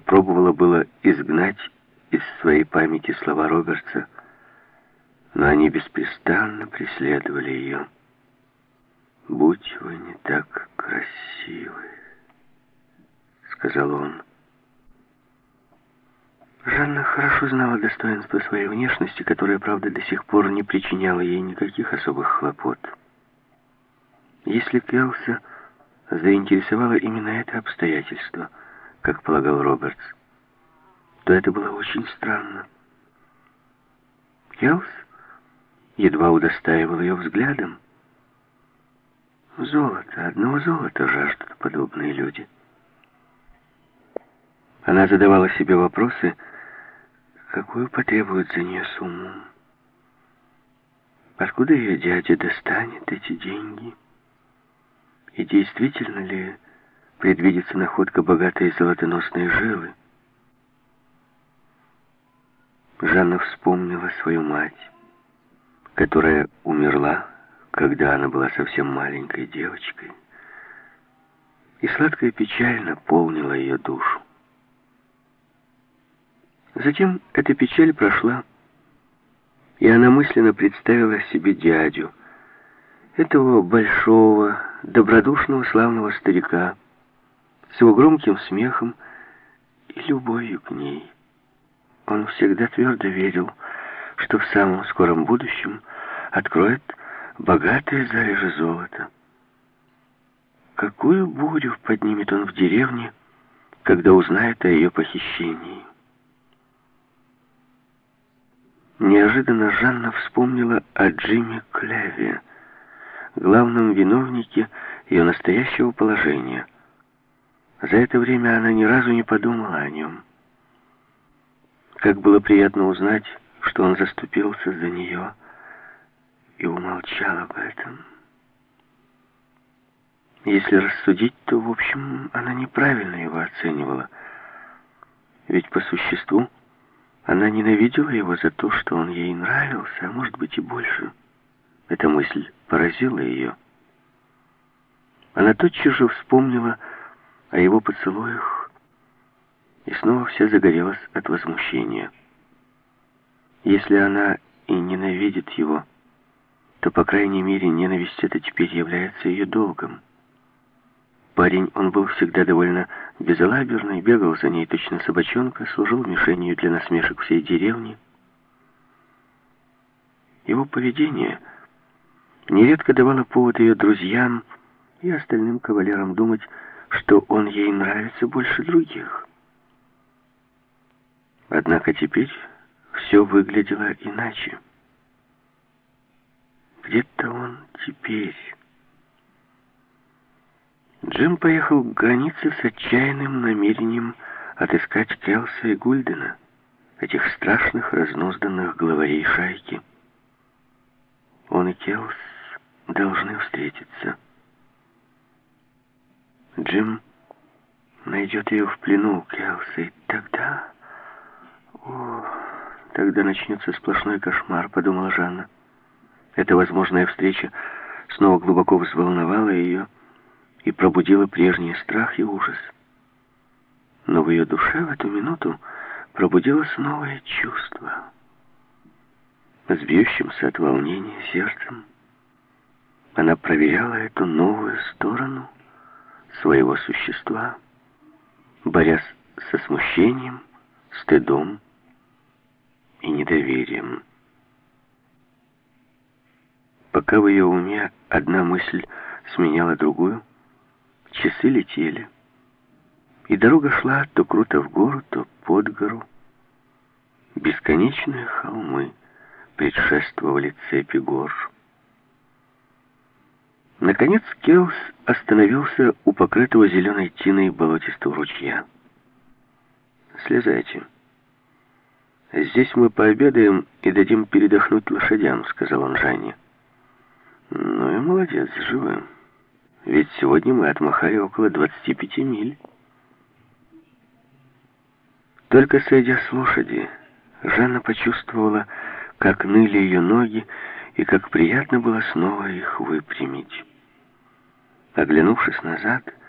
пробовала было изгнать из своей памяти слова Робертса, но они беспрестанно преследовали ее. «Будь вы не так красивы», — сказал он. Жанна хорошо знала достоинство своей внешности, которая, правда, до сих пор не причиняла ей никаких особых хлопот. Если Келса заинтересовало именно это обстоятельство, как полагал Робертс, то это было очень странно. Келс едва удостаивал ее взглядом. Золото, одного золота жаждут подобные люди. Она задавала себе вопросы, какую потребует за нее сумму. Откуда ее дядя достанет эти деньги? И действительно ли предвидится находка богатой золотоносной жилы? Жанна вспомнила свою мать, которая умерла, когда она была совсем маленькой девочкой, и сладкая печаль наполнила ее душу. Затем эта печаль прошла, и она мысленно представила себе дядю, этого большого, добродушного, славного старика, с его громким смехом и любовью к ней. Он всегда твердо верил, что в самом скором будущем откроет богатые залежи золота. Какую бурю поднимет он в деревне, когда узнает о ее похищении? Неожиданно Жанна вспомнила о Джимми Клеве, главном виновнике ее настоящего положения. За это время она ни разу не подумала о нем. Как было приятно узнать, что он заступился за нее и умолчал об этом. Если рассудить, то, в общем, она неправильно его оценивала. Ведь по существу она ненавидела его за то, что он ей нравился, а может быть и больше. Эта мысль поразила ее. Она тотчас же вспомнила о его поцелуях, и снова вся загорелась от возмущения. Если она и ненавидит его, то, по крайней мере, ненависть эта теперь является ее долгом. Парень, он был всегда довольно безалаберный, бегал за ней точно собачонка, служил мишенью для насмешек всей деревни. Его поведение нередко давало повод ее друзьям и остальным кавалерам думать, что он ей нравится больше других. Однако теперь все выглядело иначе. Где-то он теперь... Джим поехал к границе с отчаянным намерением отыскать Келса и Гульдена, этих страшных разнузданных главарей шайки. Он и Келс должны встретиться. Джим найдет ее в плену у Келса, и тогда... тогда начнется сплошной кошмар, подумала Жанна. Эта возможная встреча снова глубоко взволновала ее и пробудила прежний страх и ужас. Но в ее душе в эту минуту пробудилось новое чувство. С бьющимся от волнения сердцем она проверяла эту новую сторону своего существа, борясь со смущением, стыдом и недоверием. Пока в ее уме одна мысль сменяла другую, часы летели, и дорога шла то круто в гору, то под гору. Бесконечные холмы предшествовали цепи гор. Наконец Келс остановился у покрытого зеленой тиной болотистого ручья. «Слезайте. Здесь мы пообедаем и дадим передохнуть лошадям», — сказал он Жанне. «Ну и молодец, живым. Ведь сегодня мы отмахали около 25 миль». Только сойдя с лошади, Жанна почувствовала, как ныли ее ноги и как приятно было снова их выпрямить. Оглянувшись назад,